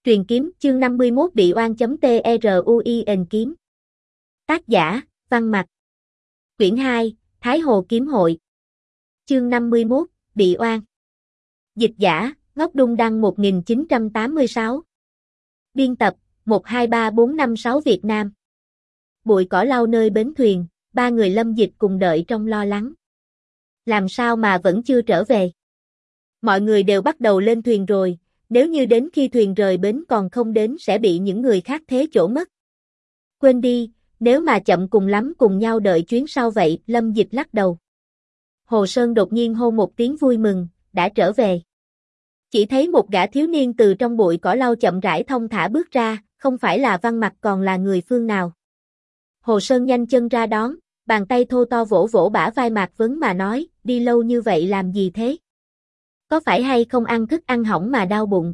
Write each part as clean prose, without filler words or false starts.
Truyền kiếm, chương 51 bị oan.truin kiếm. Tác giả, Văn Mặc. Quyển 2, Thái Hồ Kiếm Hội. Chương 51, bị oan. Dịch giả, Ngốc Đung Đăng 1986. Biên tập, 123456 Việt Nam. Bụi cỏ lau nơi bến thuyền, ba người Lâm Dịch cùng đợi trong lo lắng. Làm sao mà vẫn chưa trở về? Mọi người đều bắt đầu lên thuyền rồi, nếu như đến khi thuyền rời bến còn không đến sẽ bị những người khác thế chỗ mất. Quên đi, nếu mà chậm cùng lắm cùng nhau đợi chuyến sau vậy, Lâm Dịch lắc đầu. Hồ Sơn đột nhiên hô một tiếng vui mừng, đã trở về. Chỉ thấy một gã thiếu niên từ trong bụi cỏ lau chậm rãi thong thả bước ra, không phải là Văn Mặc còn là người phương nào. Hồ Sơn nhanh chân ra đón, bàn tay thô to vỗ vỗ bả vai Mạc Vấn mà nói, đi lâu như vậy làm gì thế? Có phải hay không ăn thức ăn hỏng mà đau bụng?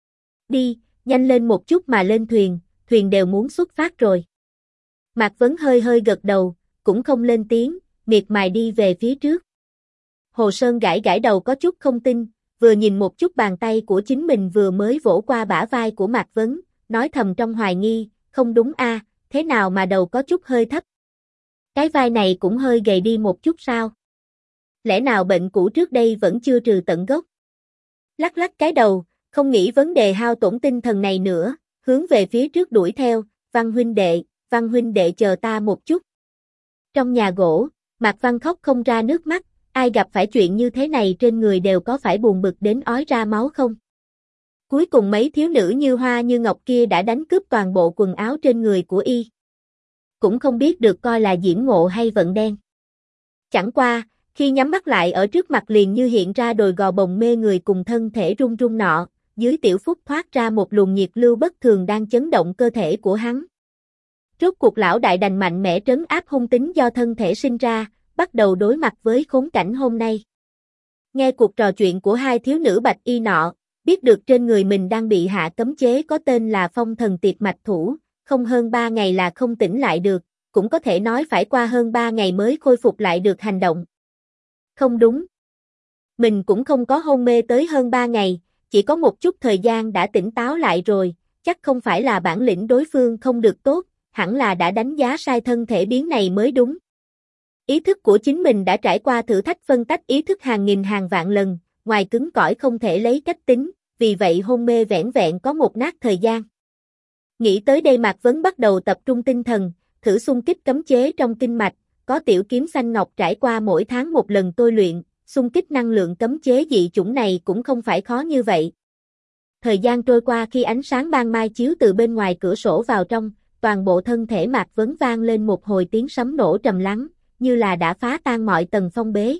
Đi, nhanh lên một chút mà lên thuyền, thuyền đều muốn xuất phát rồi. Mạc Vấn hơi hơi gật đầu, cũng không lên tiếng, miệt mài đi về phía trước. Hồ Sơn gãi gãi đầu có chút không tin, vừa nhìn một chút bàn tay của chính mình vừa mới vỗ qua bả vai của Mạc Vấn, nói thầm trong hoài nghi, không đúng a, thế nào mà đầu có chút hơi thấp? Cái vai này cũng hơi gầy đi một chút sao? Lẽ nào bệnh cũ trước đây vẫn chưa trừ tận gốc? Lắc lắc cái đầu, không nghĩ vấn đề hao tổn tinh thần này nữa, hướng về phía trước đuổi theo, Văn huynh đệ chờ ta một chút. Trong nhà gỗ, Mạc Văn khóc không ra nước mắt, ai gặp phải chuyện như thế này trên người đều có phải buồn bực đến ói ra máu không? Cuối cùng mấy thiếu nữ như hoa như ngọc kia đã đánh cướp toàn bộ quần áo trên người của y. Cũng không biết được coi là diễm ngộ hay vận đen. Chẳng qua, khi nhắm mắt lại ở trước mặt liền như hiện ra đồi gò bồng mê người cùng thân thể run run nọ, dưới tiểu phúc thoát ra một luồng nhiệt lưu bất thường đang chấn động cơ thể của hắn. Rốt cuộc lão đại đành mạnh mẽ trấn áp hung tính do thân thể sinh ra, bắt đầu đối mặt với khốn cảnh hôm nay. Nghe cuộc trò chuyện của hai thiếu nữ bạch y nọ, biết được trên người mình đang bị hạ cấm chế có tên là phong thần tiệt mạch thủ, không hơn 3 ngày là không tỉnh lại được, cũng có thể nói phải qua hơn 3 ngày mới khôi phục lại được hành động. Không đúng. Mình cũng không có hôn mê tới hơn 3 ngày, chỉ có một chút thời gian đã tỉnh táo lại rồi, chắc không phải là bản lĩnh đối phương không được tốt, hẳn là đã đánh giá sai thân thể biến này mới đúng. Ý thức của chính mình đã trải qua thử thách phân tách ý thức hàng nghìn hàng vạn lần, ngoài cứng cỏi không thể lấy cách tính, vì vậy hôn mê vẻn vẹn có một nát thời gian. Nghĩ tới đây Mạc Vấn bắt đầu tập trung tinh thần, thử xung kích cấm chế trong kinh mạch, có tiểu kiếm xanh ngọc trải qua mỗi tháng một lần tôi luyện, xung kích năng lượng cấm chế dị chủng này cũng không phải khó như vậy. Thời gian trôi qua khi ánh sáng ban mai chiếu từ bên ngoài cửa sổ vào trong, toàn bộ thân thể Mạc Vấn vang lên một hồi tiếng sấm nổ trầm lắng, như là đã phá tan mọi tầng phong bế.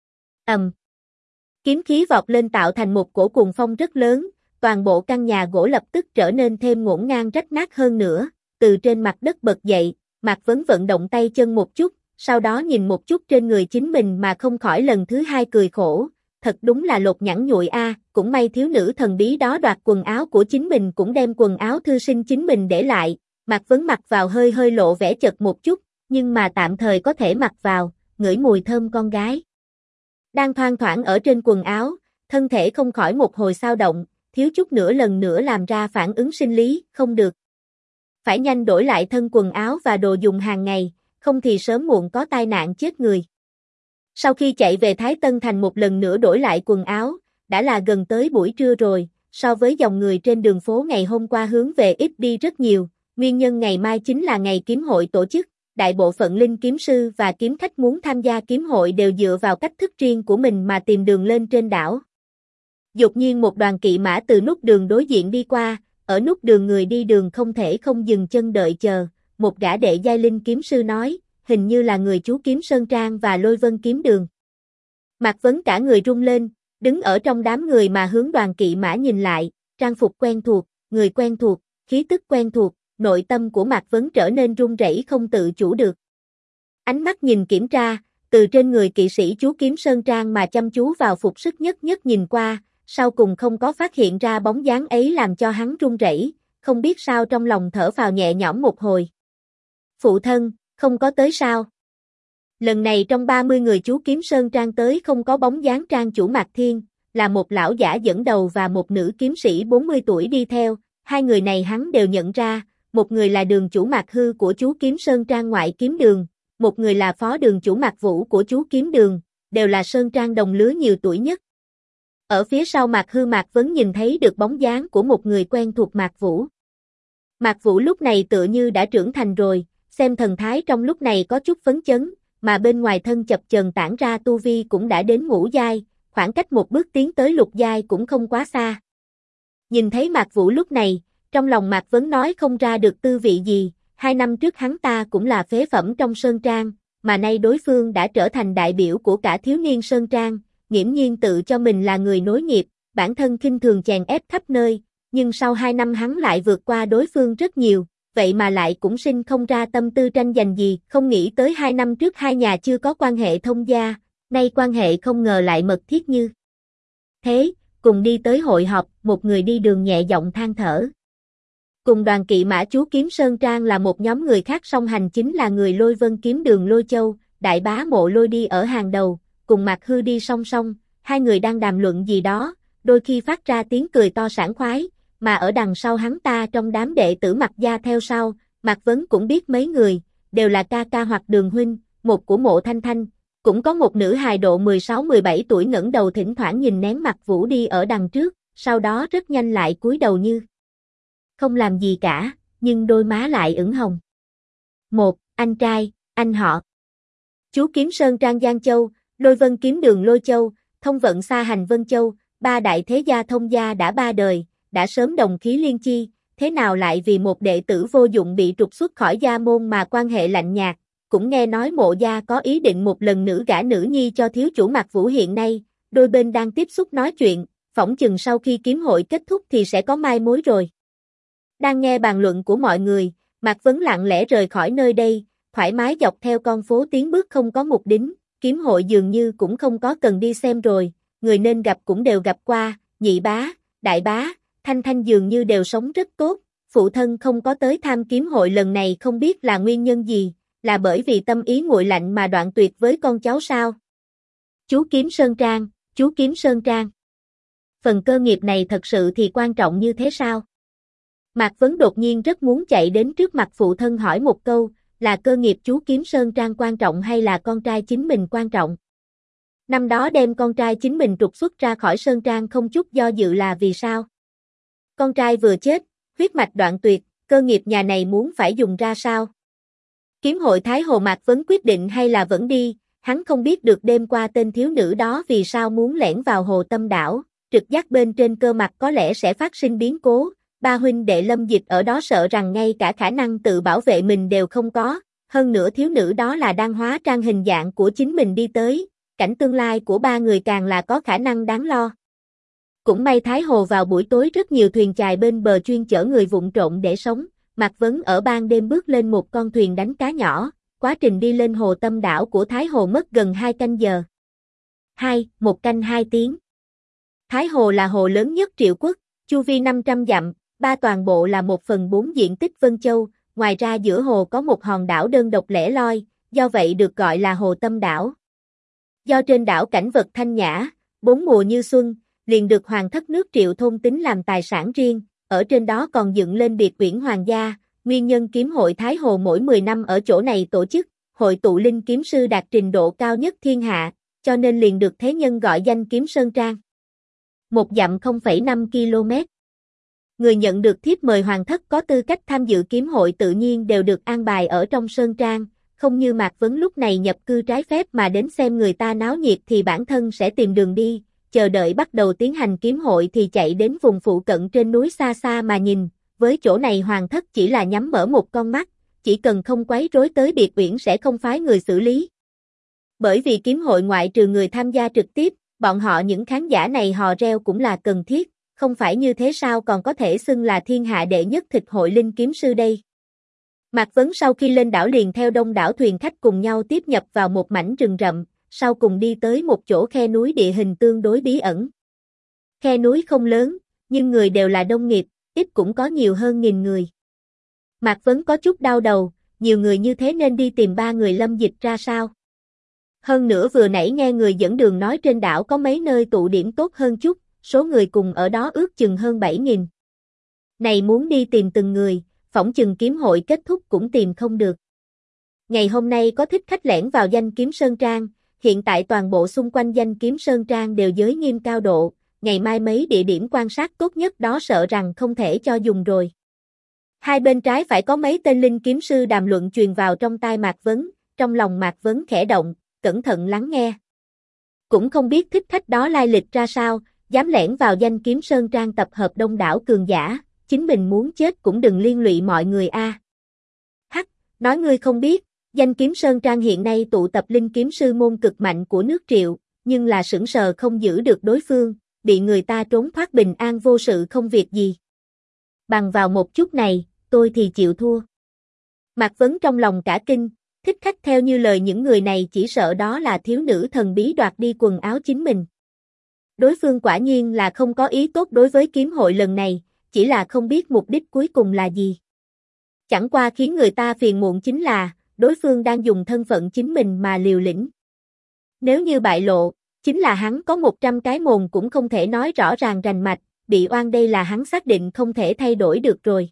Kiếm khí vọt lên tạo thành một cổ cuồng phong rất lớn, toàn bộ căn nhà gỗ lập tức trở nên thêm ngổn ngang rách nát hơn nữa, từ trên mặt đất bật dậy, Mạc Vấn vận động tay chân một chút, sau đó nhìn một chút trên người chính mình mà không khỏi lần thứ hai cười khổ, thật đúng là lột nhẵn nhụi a, cũng may thiếu nữ thần bí đó đoạt quần áo của chính mình cũng đem quần áo thư sinh chính mình để lại, Mạc Vấn mặc vào hơi hơi lộ vẻ chật một chút, nhưng mà tạm thời có thể mặc vào, ngửi mùi thơm con gái. Đang thoang thoảng ở trên quần áo, thân thể không khỏi một hồi xao động, thiếu chút nữa lần nữa làm ra phản ứng sinh lý, không được. Phải nhanh đổi lại thân quần áo và đồ dùng hàng ngày, không thì sớm muộn có tai nạn chết người. Sau khi chạy về Thái Tân Thành một lần nữa đổi lại quần áo, đã là gần tới buổi trưa rồi, so với dòng người trên đường phố ngày hôm qua hướng về ít đi rất nhiều, nguyên nhân ngày mai chính là ngày kiếm hội tổ chức, đại bộ phận linh kiếm sư và kiếm khách muốn tham gia kiếm hội đều dựa vào cách thức riêng của mình mà tìm đường lên trên đảo. Đột nhiên một đoàn kỵ mã từ nút đường đối diện đi qua, ở nút đường người đi đường không thể không dừng chân đợi chờ, một gã đệ giai linh kiếm sư nói, hình như là người chú kiếm Sơn Trang và Lôi Vân kiếm đường. Mạc Vấn cả người rung lên, đứng ở trong đám người mà hướng đoàn kỵ mã nhìn lại, trang phục quen thuộc, người quen thuộc, khí tức quen thuộc, nội tâm của Mạc Vấn trở nên run rẩy không tự chủ được. Ánh mắt nhìn kiểm tra, từ trên người kỵ sĩ chú kiếm Sơn Trang mà chăm chú vào phục sức nhất nhất nhìn qua, sau cùng không có phát hiện ra bóng dáng ấy làm cho hắn run rẩy, không biết sao trong lòng thở phào nhẹ nhõm một hồi. Phụ thân, không có tới sao? Lần này trong 30 người chú kiếm Sơn Trang tới không có bóng dáng trang chủ Mạc Thiên, là một lão giả dẫn đầu và một nữ kiếm sĩ 40 tuổi đi theo, hai người này hắn đều nhận ra, một người là đường chủ Mạc Hư của chú Kiếm Sơn Trang ngoại kiếm đường, một người là phó đường chủ Mạc Vũ của chú kiếm đường, đều là Sơn Trang đồng lứa nhiều tuổi nhất. Ở phía sau Mạc Hư Mạc Vấn nhìn thấy được bóng dáng của một người quen thuộc Mạc Vũ. Mạc Vũ lúc này tựa như đã trưởng thành rồi, xem thần thái trong lúc này có chút phấn chấn, mà bên ngoài thân chập chờn tản ra tu vi cũng đã đến ngũ giai, khoảng cách một bước tiến tới lục giai cũng không quá xa. Nhìn thấy Mạc Vũ lúc này, trong lòng Mạc Vấn nói không ra được tư vị gì, 2 năm trước hắn ta cũng là phế phẩm trong Sơn Trang, mà nay đối phương đã trở thành đại biểu của cả thiếu niên Sơn Trang, nghiễm nhiên tự cho mình là người nối nghiệp, bản thân khinh thường chèn ép khắp nơi, nhưng sau 2 năm hắn lại vượt qua đối phương rất nhiều, vậy mà lại cũng sinh không ra tâm tư tranh giành gì, không nghĩ tới 2 năm trước hai nhà chưa có quan hệ thông gia, nay quan hệ không ngờ lại mật thiết như thế, cùng đi tới hội họp, một người đi đường nhẹ giọng than thở. Cùng đoàn kỵ mã chú Kiếm Sơn Trang là một nhóm người khác song hành chính là người Lôi Vân kiếm đường Lôi Châu, đại bá Mộ Lôi đi ở hàng đầu, cùng Mạc Hư đi song song, hai người đang đàm luận gì đó, đôi khi phát ra tiếng cười to sảng khoái, mà ở đằng sau hắn ta trong đám đệ tử Mạc gia theo sau, Mạc Vấn cũng biết mấy người, đều là ca ca hoặc đường huynh, một của Mộ Thanh Thanh, cũng có một nữ hài độ 16-17 tuổi ngẩng đầu thỉnh thoảng nhìn nén Mạc Vũ đi ở đằng trước, sau đó rất nhanh lại cúi đầu như không làm gì cả, nhưng đôi má lại ửng hồng. Một, anh trai, anh họ. Chú Kiếm Sơn Trang Giang Châu, Lôi Vân kiếm đường Lôi Châu, Thông Vận Sa Hành Vân Châu, ba đại thế gia thông gia đã 3 đời, đã sớm đồng khí liên chi, thế nào lại vì một đệ tử vô dụng bị trục xuất khỏi gia môn mà quan hệ lạnh nhạt, cũng nghe nói Mộ gia có ý định một lần nữa gả nữ nhi cho thiếu chủ Mạc Vũ hiện nay, đôi bên đang tiếp xúc nói chuyện, phỏng chừng sau khi kiếm hội kết thúc thì sẽ có mai mối rồi. Đang nghe bàn luận của mọi người, Mạc Vấn lặng lẽ rời khỏi nơi đây, thoải mái dọc theo con phố tiến bước không có mục đích, kiếm hội dường như cũng không có cần đi xem rồi, người nên gặp cũng đều gặp qua, nhị bá, đại bá, Thanh Thanh dường như đều sống rất tốt, phụ thân không có tới tham kiếm hội lần này không biết là nguyên nhân gì, là bởi vì tâm ý nguội lạnh mà đoạn tuyệt với con cháu sao? Chú Kiếm Sơn Trang, chú Kiếm Sơn Trang. Phần cơ nghiệp này thật sự thì quan trọng như thế sao? Mạc Vấn đột nhiên rất muốn chạy đến trước mặt phụ thân hỏi một câu, là cơ nghiệp chú Kiếm Sơn Trang quan trọng hay là con trai chính mình quan trọng? Năm đó đem con trai chính mình trục xuất ra khỏi Sơn Trang không chút do dự là vì sao? Con trai vừa chết, huyết mạch đoạn tuyệt, cơ nghiệp nhà này muốn phải dùng ra sao? Kiếm hội Thái Hồ Mạc Vấn quyết định hay là vẫn đi, hắn không biết được đêm qua tên thiếu nữ đó vì sao muốn lẻn vào Hồ Tâm Đảo, trực giác bên trên cơ mặt có lẽ sẽ phát sinh biến cố, ba huynh đệ Lâm Dịch ở đó sợ rằng ngay cả khả năng tự bảo vệ mình đều không có, hơn nữa thiếu nữ đó là đang hóa trang hình dạng của chính mình đi tới, cảnh tương lai của ba người càng là có khả năng đáng lo. Cũng may Thái Hồ vào buổi tối rất nhiều thuyền chài bên bờ chuyên chở người vụng trộm để sống, Mạc Vấn ở ban đêm bước lên một con thuyền đánh cá nhỏ, quá trình đi lên Hồ Tâm Đảo của Thái Hồ mất gần 2 canh giờ. 1 canh 2 tiếng. Thái Hồ là hồ lớn nhất Triệu Quốc, chu vi 500 dặm, ba toàn bộ là 1/4 diện tích Vân Châu, ngoài ra giữa hồ có một hòn đảo đơn độc lẻ loi, do vậy được gọi là Hồ Tâm Đảo. Do trên đảo cảnh vật thanh nhã, 4 mùa như xuân, liền được Hoàng thất nước Triệu thôn tính làm tài sản riêng, ở trên đó còn dựng lên biệt uyển hoàng gia, nguyên nhân kiếm hội Thái Hồ mỗi 10 năm ở chỗ này tổ chức, hội tụ linh kiếm sư đạt trình độ cao nhất thiên hạ, cho nên liền được thế nhân gọi danh Kiếm Sơn Trang. Một dặm 0,5 km. Người nhận được thiếp mời hoàng thất có tư cách tham dự kiếm hội tự nhiên đều được an bài ở trong Sơn Trang, không như Mạc Vấn lúc này nhập cư trái phép mà đến xem người ta náo nhiệt thì bản thân sẽ tìm đường đi, chờ đợi bắt đầu tiến hành kiếm hội thì chạy đến vùng phụ cận trên núi xa xa mà nhìn, với chỗ này hoàng thất chỉ là nhắm mở một con mắt, chỉ cần không quấy rối tới biệt uyển sẽ không phái người xử lý. Bởi vì kiếm hội ngoại trừ người tham gia trực tiếp, bọn họ những khán giả này hò reo cũng là cần thiết, không phải như thế sao còn có thể xưng là thiên hạ đệ nhất thịt hội linh kiếm sư đây. Mạc Vấn sau khi lên đảo liền theo đông đảo thuyền khách cùng nhau tiếp nhập vào một mảnh rừng rậm, sau cùng đi tới một chỗ khe núi địa hình tương đối bí ẩn. Khe núi không lớn, nhưng người đều là đông nghiệp, ít cũng có nhiều hơn 1000 người. Mạc Vấn có chút đau đầu, nhiều người như thế nên đi tìm ba người Lâm Dịch ra sao? Hơn nữa vừa nãy nghe người dẫn đường nói trên đảo có mấy nơi tụ điểm tốt hơn chút, số người cùng ở đó ước chừng hơn 7000. Này muốn đi tìm từng người, phỏng chừng kiếm hội kết thúc cũng tìm không được. Ngày hôm nay có thích khách lẻn vào Danh Kiếm Sơn Trang, hiện tại toàn bộ xung quanh Danh Kiếm Sơn Trang đều giới nghiêm cao độ, ngày mai mấy địa điểm quan sát tốt nhất đó sợ rằng không thể cho dùng rồi. Hai bên trái phải có mấy tên linh kiếm sư đàm luận truyền vào trong tai Mạc Vấn, trong lòng Mạc Vấn khẽ động, cẩn thận lắng nghe. Cũng không biết thích khách đó lai lịch ra sao, dám lẻn vào Danh Kiếm Sơn Trang tập hợp đông đảo cường giả, chính mình muốn chết cũng đừng liên lụy mọi người a. Hắc, nói ngươi không biết, Danh Kiếm Sơn Trang hiện nay tụ tập linh kiếm sư môn cực mạnh của nước Triệu, nhưng là sững sờ không giữ được đối phương, bị người ta trốn thoát bình an vô sự không việc gì. Bằng vào một chút này, tôi thì chịu thua. Mạc Vấn trong lòng cả kinh, thích khách theo như lời những người này chỉ sợ đó là thiếu nữ thần bí đoạt đi quần áo chính mình. Đối phương quả nhiên là không có ý tốt đối với kiếm hội lần này, chỉ là không biết mục đích cuối cùng là gì. Chẳng qua khiến người ta phiền muộn chính là, đối phương đang dùng thân phận chính mình mà liều lĩnh. Nếu như bại lộ, chính là hắn có 100 cái mồm cũng không thể nói rõ ràng rành mạch, bị oan đây là hắn xác định không thể thay đổi được rồi.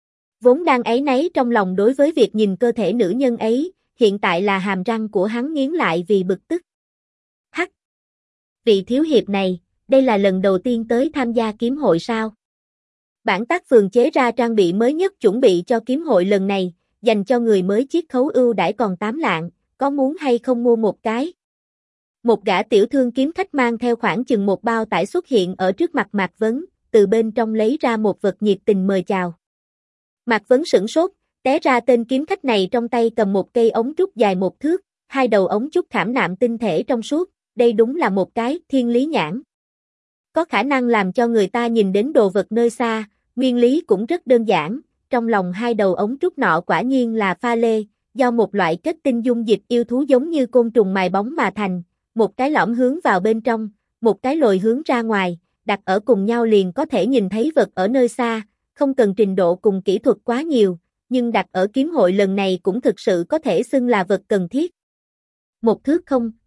Vốn đang áy náy trong lòng đối với việc nhìn cơ thể nữ nhân ấy, hiện tại là hàm răng của hắn nghiến lại vì bực tức. Hắc! Vị thiếu hiệp này, đây là lần đầu tiên tới tham gia kiếm hội sao? Bản tác phường chế ra trang bị mới nhất chuẩn bị cho kiếm hội lần này, dành cho người mới chiết khấu ưu đãi còn 8 lạng, có muốn hay không mua một cái? Một gã tiểu thương kiếm khách mang theo khoảng chừng một bao tải xuất hiện ở trước mặt Mạc Vấn, từ bên trong lấy ra một vật nhiệt tình mời chào. Mạc Vấn sửng sốt, té ra tên kiếm khách này trong tay cầm một cây ống trúc dài 1 thước, hai đầu ống trúc khảm nạm tinh thể trong suốt, đây đúng là một cái thiên lý nhãn. Có khả năng làm cho người ta nhìn đến đồ vật nơi xa, nguyên lý cũng rất đơn giản, trong lòng hai đầu ống trúc nọ quả nhiên là pha lê, do một loại kết tinh dung dịch yêu thú giống như côn trùng mài bóng mà thành, một cái lõm hướng vào bên trong, một cái lồi hướng ra ngoài, đặt ở cùng nhau liền có thể nhìn thấy vật ở nơi xa, không cần trình độ cùng kỹ thuật quá nhiều, nhưng đặt ở kiếm hội lần này cũng thực sự có thể xưng là vật cần thiết. 1 thước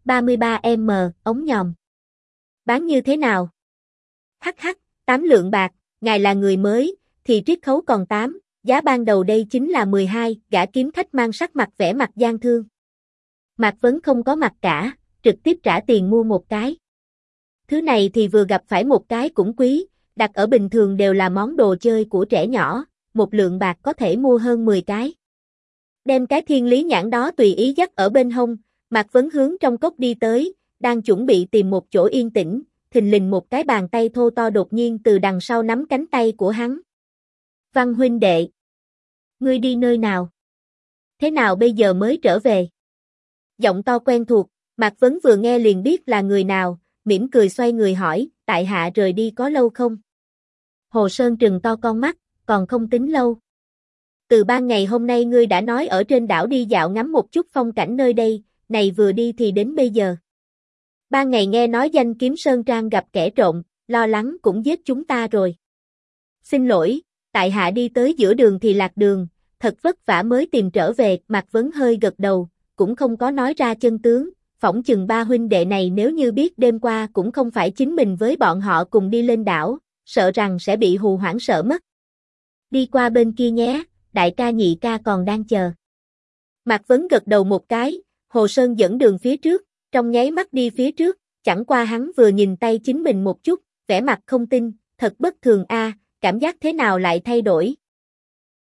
33m, ống nhòm. Bán như thế nào? Hắc hắc, 8 lượng bạc, ngài là người mới, thì triết khấu còn 8, giá ban đầu đây chính là 12, gã kiếm khách mang sắc mặt vẻ mặt gian thương. Mạc Vấn không có mặt cả, trực tiếp trả tiền mua một cái. Thứ này thì vừa gặp phải một cái cũng quý, đặt ở bình thường đều là món đồ chơi của trẻ nhỏ, 1 lượng bạc có thể mua hơn 10 cái. Đem cái thiên lý nhãn đó tùy ý dắt ở bên hông, Mạc Vấn hướng trong cốc đi tới, đang chuẩn bị tìm một chỗ yên tĩnh, thình lình một cái bàn tay thô to đột nhiên từ đằng sau nắm cánh tay của hắn. Văn huynh đệ, ngươi đi nơi nào? Thế nào bây giờ mới trở về? Giọng to quen thuộc, Mạc Vấn vừa nghe liền biết là người nào, mỉm cười xoay người hỏi, tại hạ rời đi có lâu không? Hồ Sơn trừng to con mắt, còn không tính lâu. Từ ban ngày hôm nay ngươi đã nói ở trên đảo đi dạo ngắm một chút phong cảnh nơi đây, này vừa đi thì đến bây giờ. Ban ngày nghe nói Danh Kiếm Sơn Trang gặp kẻ trộm, lo lắng cũng giết chúng ta rồi. Xin lỗi, tại hạ đi tới giữa đường thì lạc đường, thật vất vả mới tìm trở về, Mạc Vấn hơi gật đầu, cũng không có nói ra chân tướng, phỏng chừng ba huynh đệ này nếu như biết đêm qua cũng không phải chính mình với bọn họ cùng đi lên đảo, sợ rằng sẽ bị hù hoảng sợ mất. Đi qua bên kia nhé, đại ca nhị ca còn đang chờ. Mạc Vấn gật đầu một cái, Hồ Sơn dẫn đường phía trước, trong nháy mắt đi phía trước, chẳng qua hắn vừa nhìn tay chính mình một chút, vẻ mặt không tin, thật bất thường a, cảm giác thế nào lại thay đổi.